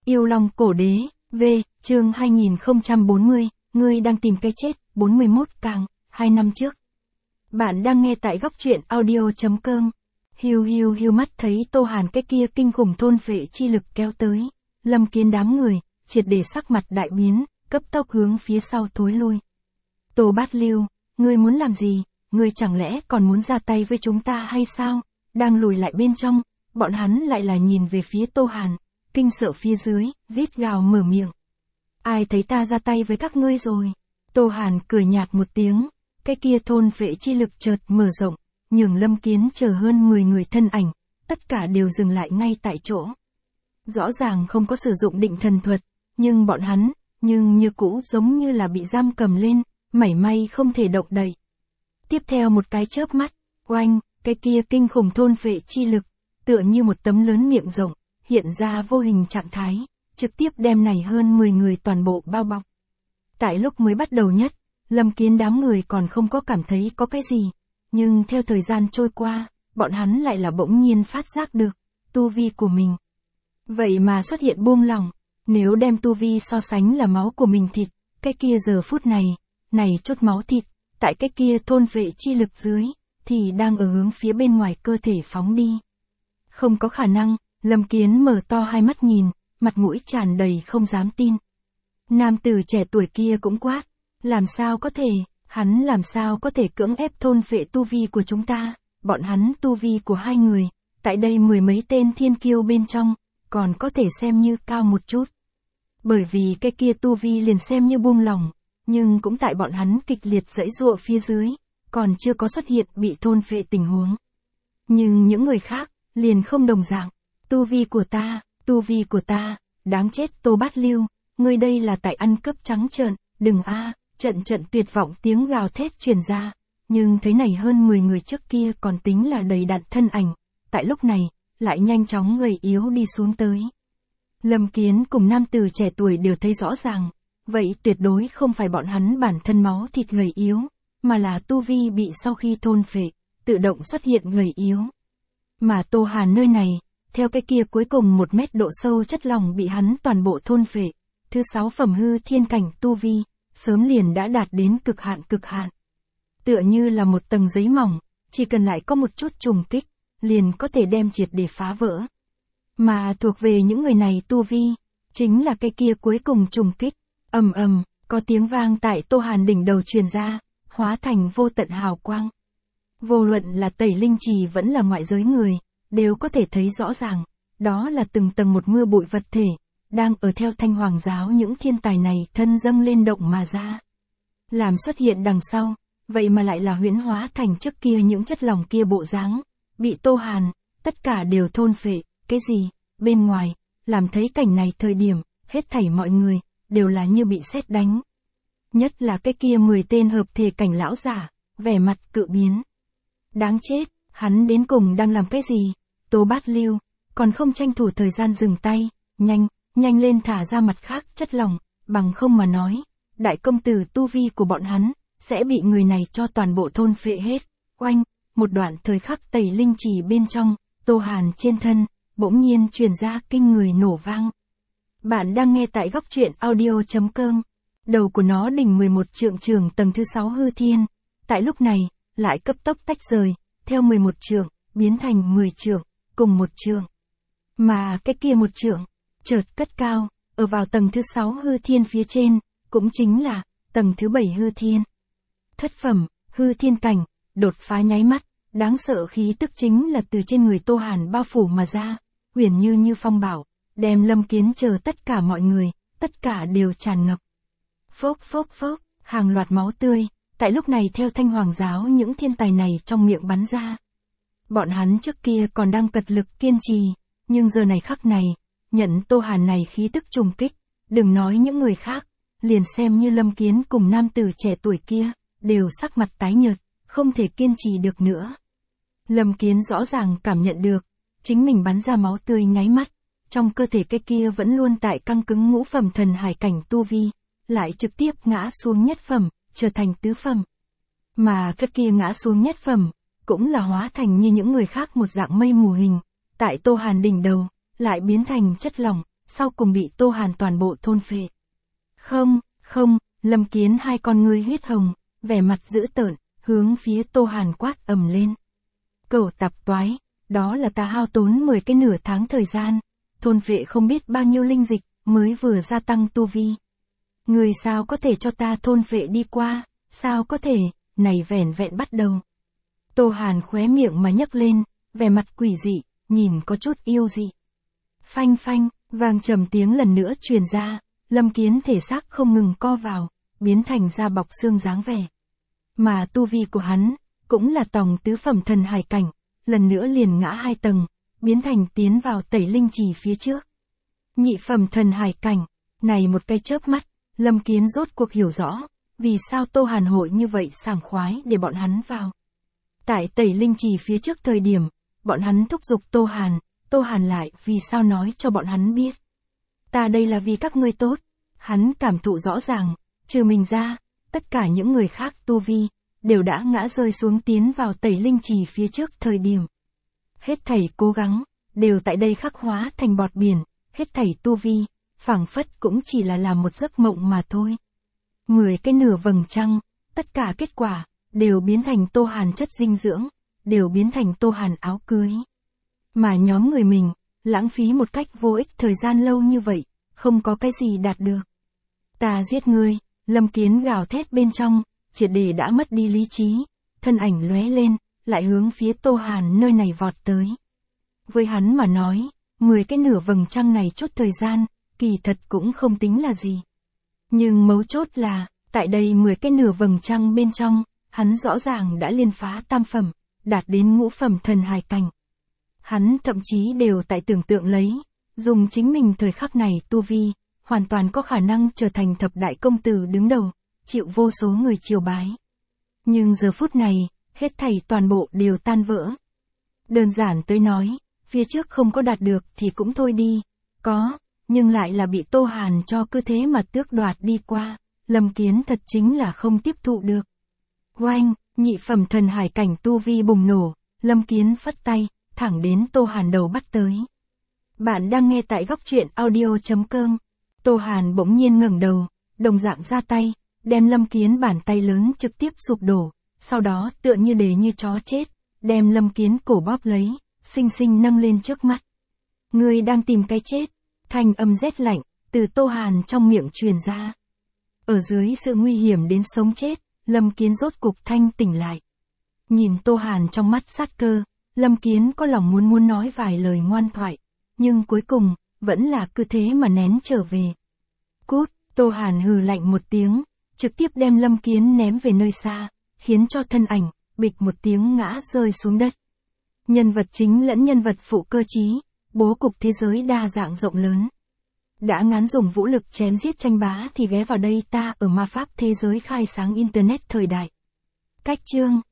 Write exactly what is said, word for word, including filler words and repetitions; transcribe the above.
Yêu Long Cổ Đế, V, chương hai nghìn không trăm bốn mươi, ngươi đang tìm cái chết, bốn mươi mốt càng, hai năm trước. Bạn đang nghe tại góc truyện audio chấm com. Hiu hiu hiu, mắt thấy Tô Hàn cái kia kinh khủng thôn phệ chi lực kéo tới. Lâm Kiến đám người, triệt để sắc mặt đại biến, cấp tốc hướng phía sau thối lui. Tô Bát Lưu, ngươi muốn làm gì? Ngươi chẳng lẽ còn muốn ra tay với chúng ta hay sao? Đang lùi lại bên trong, bọn hắn lại là nhìn về phía Tô Hàn, kinh sợ phía dưới, rít gào mở miệng. Ai thấy ta ra tay với các ngươi rồi? Tô Hàn cười nhạt một tiếng, cái kia thôn phệ chi lực chợt mở rộng, nhường Lâm Kiến chờ hơn mười người thân ảnh, tất cả đều dừng lại ngay tại chỗ. Rõ ràng không có sử dụng định thần thuật, nhưng bọn hắn, nhưng như cũ giống như là bị giam cầm lên, mảy may không thể động đậy. Tiếp theo một cái chớp mắt, oanh, cái kia kinh khủng thôn phệ chi lực, tựa như một tấm lớn miệng rộng, hiện ra vô hình trạng thái, trực tiếp đem này hơn mười người toàn bộ bao bọc. Tại lúc mới bắt đầu nhất, Lâm Kiến đám người còn không có cảm thấy có cái gì, nhưng theo thời gian trôi qua, bọn hắn lại là bỗng nhiên phát giác được, tu vi của mình. Vậy mà xuất hiện buông lỏng, nếu đem tu vi so sánh là máu của mình thịt, cái kia giờ phút này, này chút máu thịt, tại cái kia thôn phệ chi lực dưới, thì đang ở hướng phía bên ngoài cơ thể phóng đi. Không có khả năng, Lâm Kiến mở to hai mắt nhìn, mặt mũi tràn đầy không dám tin. Nam tử trẻ tuổi kia cũng quát, làm sao có thể, hắn làm sao có thể cưỡng ép thôn phệ tu vi của chúng ta, bọn hắn tu vi của hai người, tại đây mười mấy tên thiên kiêu bên trong, còn có thể xem như cao một chút. Bởi vì cái kia tu vi liền xem như buông lỏng, nhưng cũng tại bọn hắn kịch liệt giãy giụa phía dưới, còn chưa có xuất hiện bị thôn phệ tình huống. Nhưng những người khác, liền không đồng dạng, tu vi của ta, tu vi của ta, đáng chết Tô Bát Lưu, ngươi đây là tại ăn cướp trắng trợn, đừng a, trận trận tuyệt vọng tiếng gào thét truyền ra, nhưng thấy này hơn mười người trước kia còn tính là đầy đặn thân ảnh, tại lúc này, lại nhanh chóng gầy yếu đi xuống tới. Lâm Kiến cùng nam tử trẻ tuổi đều thấy rõ ràng, vậy tuyệt đối không phải bọn hắn bản thân máu thịt gầy yếu, mà là tu vi bị sau khi thôn phệ, tự động xuất hiện gầy yếu. Mà Tô Hàn nơi này, theo cái kia cuối cùng một mét độ sâu chất lỏng bị hắn toàn bộ thôn phệ, thứ sáu phẩm hư thiên cảnh tu vi, sớm liền đã đạt đến cực hạn cực hạn. Tựa như là một tầng giấy mỏng, chỉ cần lại có một chút trùng kích, liền có thể đem triệt để phá vỡ. Mà thuộc về những người này tu vi, chính là cái kia cuối cùng trùng kích, ầm ầm, có tiếng vang tại Tô Hàn đỉnh đầu truyền ra, hóa thành vô tận hào quang. Vô luận là Tẩy Linh Trì vẫn là ngoại giới người, đều có thể thấy rõ ràng, đó là từng tầng một mưa bụi vật thể, đang ở theo Thanh Hoàng giáo những thiên tài này thân dâng lên động mà ra. Làm xuất hiện đằng sau, vậy mà lại là huyễn hóa thành trước kia những chất lỏng kia bộ dáng, bị Tô Hàn, tất cả đều thôn phệ, cái gì, bên ngoài, làm thấy cảnh này thời điểm, hết thảy mọi người, đều là như bị sét đánh. Nhất là cái kia mười tên hợp thể cảnh lão giả, vẻ mặt cự biến. Đáng chết, hắn đến cùng đang làm cái gì? Tô Bát Lưu, còn không tranh thủ thời gian dừng tay, nhanh, nhanh lên thả ra mặt khác chất lỏng, bằng không mà nói, đại công tử tu vi của bọn hắn, sẽ bị người này cho toàn bộ thôn phệ hết. Oanh, một đoạn thời khắc Tẩy Linh Trì bên trong, Tô Hàn trên thân, bỗng nhiên truyền ra kinh người nổ vang. Bạn đang nghe tại góc truyện audio chấm com. Đầu của nó đỉnh mười một trượng trường tầng thứ sáu hư thiên, tại lúc này, lại cấp tốc tách rời, theo mười một trượng, biến thành mười trượng, cùng một trượng. Mà cái kia một trượng, chợt cất cao, ở vào tầng thứ sáu hư thiên phía trên, cũng chính là, tầng thứ bảy hư thiên. Thất phẩm, hư thiên cảnh, đột phá nháy mắt, đáng sợ khí tức chính là từ trên người Tô Hàn bao phủ mà ra, huyền như như phong bảo, đem Lâm Kiến chờ tất cả mọi người, tất cả đều tràn ngập. Phốc phốc phốc, hàng loạt máu tươi, tại lúc này theo Thanh Hoàng giáo những thiên tài này trong miệng bắn ra. Bọn hắn trước kia còn đang cật lực kiên trì, nhưng giờ này khắc này, nhận Tô Hàn này khí tức trùng kích, đừng nói những người khác, liền xem như Lâm Kiến cùng nam tử trẻ tuổi kia, đều sắc mặt tái nhợt, không thể kiên trì được nữa. Lâm Kiến rõ ràng cảm nhận được, chính mình bắn ra máu tươi nháy mắt, trong cơ thể cái kia vẫn luôn tại căng cứng ngũ phẩm thần hải cảnh tu vi, lại trực tiếp ngã xuống nhất phẩm, trở thành tứ phẩm. Mà cái kia ngã xuống nhất phẩm, cũng là hóa thành như những người khác một dạng mây mù hình, tại Tô Hàn đỉnh đầu, lại biến thành chất lỏng, sau cùng bị Tô Hàn toàn bộ thôn phệ. Không, không, Lâm Kiến hai con ngươi huyết hồng, vẻ mặt dữ tợn, hướng phía Tô Hàn quát ầm lên. Cẩu tạp toái, đó là ta hao tốn mười cái nửa tháng thời gian, thôn phệ không biết bao nhiêu linh dịch, mới vừa gia tăng tu vi. Người sao có thể cho ta thôn phệ đi qua, sao có thể, này vẻn vẹn bắt đầu. Tô Hàn khóe miệng mà nhấc lên, vẻ mặt quỷ dị, nhìn có chút yêu dị. Phanh phanh, vang trầm tiếng lần nữa truyền ra, Lâm Kiến thể xác không ngừng co vào, biến thành da bọc xương dáng vẻ. Mà tu vi của hắn, cũng là tòng tứ phẩm thần hải cảnh, lần nữa liền ngã hai tầng, biến thành tiến vào tẩy linh trì phía trước. Nhị phẩm thần hải cảnh, này một cái chớp mắt, Lâm Kiến rốt cuộc hiểu rõ, vì sao Tô Hàn hội như vậy sảng khoái để bọn hắn vào. Tại tẩy linh trì phía trước thời điểm, bọn hắn thúc giục Tô Hàn, Tô Hàn lại vì sao nói cho bọn hắn biết. Ta đây là vì các ngươi tốt, hắn cảm thụ rõ ràng, trừ mình ra, tất cả những người khác tu vi, đều đã ngã rơi xuống tiến vào tẩy linh trì phía trước thời điểm. Hết thảy cố gắng, đều tại đây khắc hóa thành bọt biển, hết thảy tu vi, phảng phất cũng chỉ là làm một giấc mộng mà thôi. Mười cái nửa vầng trăng, tất cả kết quả, đều biến thành Tô Hàn chất dinh dưỡng, đều biến thành Tô Hàn áo cưới. Mà nhóm người mình, lãng phí một cách vô ích thời gian lâu như vậy, không có cái gì đạt được. Ta giết ngươi, Lâm Kiến gào thét bên trong, triệt để đã mất đi lý trí, thân ảnh lóe lên, lại hướng phía Tô Hàn nơi này vọt tới. Với hắn mà nói, mười cái nửa vầng trăng này chốt thời gian, kỳ thật cũng không tính là gì. Nhưng mấu chốt là, tại đây mười cái nửa vầng trăng bên trong, hắn rõ ràng đã liên phá tam phẩm, đạt đến ngũ phẩm thần hài cảnh. Hắn thậm chí đều tại tưởng tượng lấy, dùng chính mình thời khắc này tu vi, hoàn toàn có khả năng trở thành thập đại công tử đứng đầu, chịu vô số người triều bái. Nhưng giờ phút này, hết thảy toàn bộ đều tan vỡ. Đơn giản tới nói, phía trước không có đạt được thì cũng thôi đi, có, nhưng lại là bị Tô Hàn cho cứ thế mà tước đoạt đi qua, Lâm Kiến thật chính là không tiếp thụ được. Oanh, nhị phẩm thần hải cảnh tu vi bùng nổ, Lâm Kiến phất tay, thẳng đến Tô Hàn đầu bắt tới. Bạn đang nghe tại góc truyện audio chấm com. Tô Hàn bỗng nhiên ngẩng đầu, đồng dạng ra tay, đem Lâm Kiến bàn tay lớn trực tiếp sụp đổ, sau đó tựa như để như chó chết, đem Lâm Kiến cổ bóp lấy, xinh xinh nâng lên trước mắt. Ngươi đang tìm cái chết, thanh âm rét lạnh, từ Tô Hàn trong miệng truyền ra. Ở dưới sự nguy hiểm đến sống chết, Lâm Kiến rốt cục thanh tỉnh lại. Nhìn Tô Hàn trong mắt sát cơ, Lâm Kiến có lòng muốn muốn nói vài lời ngoan thoại, nhưng cuối cùng, vẫn là cứ thế mà nén trở về. Cút, Tô Hàn hừ lạnh một tiếng, trực tiếp đem Lâm Kiến ném về nơi xa, khiến cho thân ảnh, bịch một tiếng ngã rơi xuống đất. Nhân vật chính lẫn nhân vật phụ cơ trí, bố cục thế giới đa dạng rộng lớn. Đã ngán dùng vũ lực chém giết tranh bá thì ghé vào đây ta ở ma pháp thế giới khai sáng Internet thời đại. Cách chương